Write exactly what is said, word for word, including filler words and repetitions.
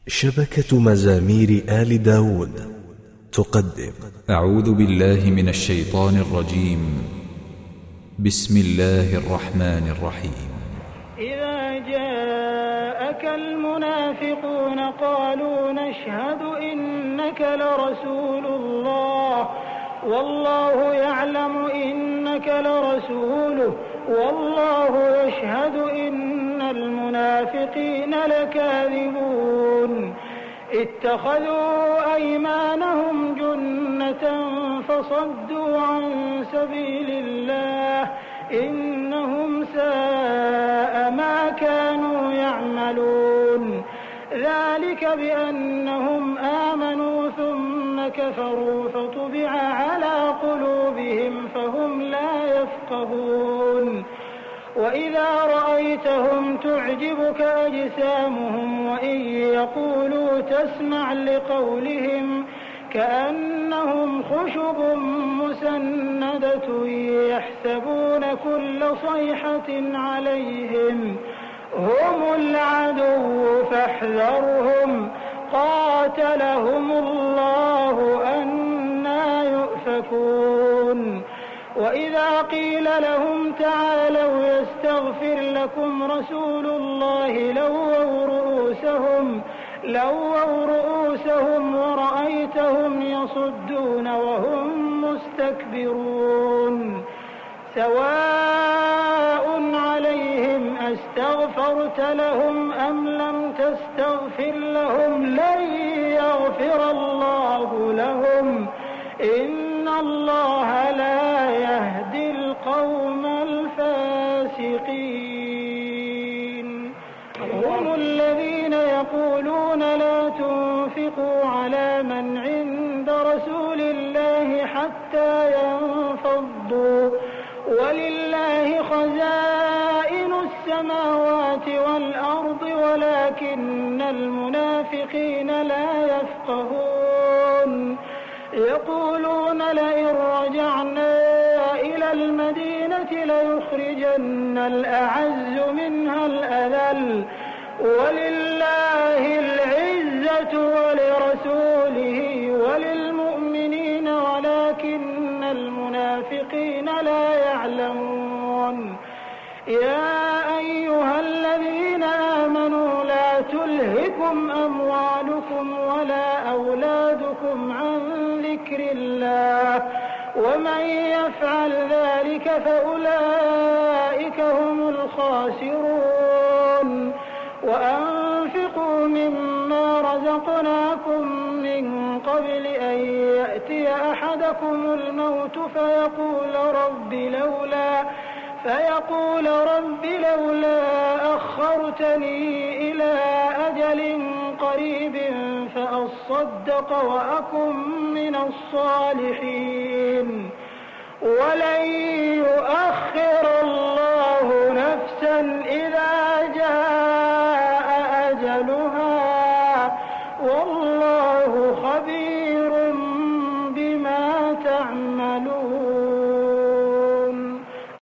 شبكة مزامير آل داود تقدم. أعوذ بالله من الشيطان الرجيم. بسم الله الرحمن الرحيم. إذا جاءك المنافقون قالوا نشهد إنك لرسول الله والله يعلم إنك لرسوله والله يشهد إن المنافقين لكاذبون. اتخذوا أيمانهم جنة فصدوا عن سبيل الله إنهم ساء ما كانوا يعملون. ذلك بأنهم آمنوا ثم كفروا فطبع على قلوبهم فهم لا يفقهون. وإذا رأيتهم تعجبك أجسامهم وإن يقولوا تسمع لقولهم كأنهم خشب مسندة يحسبون كل صيحة عليهم هم العدو فاحذرهم قاتلهم الله أنى يؤفكون. وإذا قيل لهم تعالوا يستغفر لكم رسول الله لووا رؤوسهم لووا رؤوسهم ورأيتهم يصدون وهم مستكبرون. سواء عليهم أستغفرت لهم أم لم تستغفر لهم لن يغفر الله لهم إن الله لا يهدي القوم الفاسقين. هم الذين يقولون لا تنفقوا على من عند رسول الله حتى ينفضوا ولله خزائن السماوات والأرض ولكن المنافقين لا يفقهون. يقولون لئن رجعنا إلى المدينة ليخرجن الأعز منها الأذل ولله العزة ولرسوله وللمؤمنين ولكن المنافقين لا يعلمون. يا أيها الذين آمنوا لا تلهكم أموالكم ولا أولادكم عن ذكر الله ومن يفعل ذلك فأولئك هم الخاسرون. وأنفقوا مما رزقناكم من قبل أن يأتي أحدكم الموت فيقول رب لولا فيقول رب لولا أخرتني إلى أجل قريب فأصدق وأكن من الصالحين. ولن يؤخر الله نفسا إذا جاء أجلها والله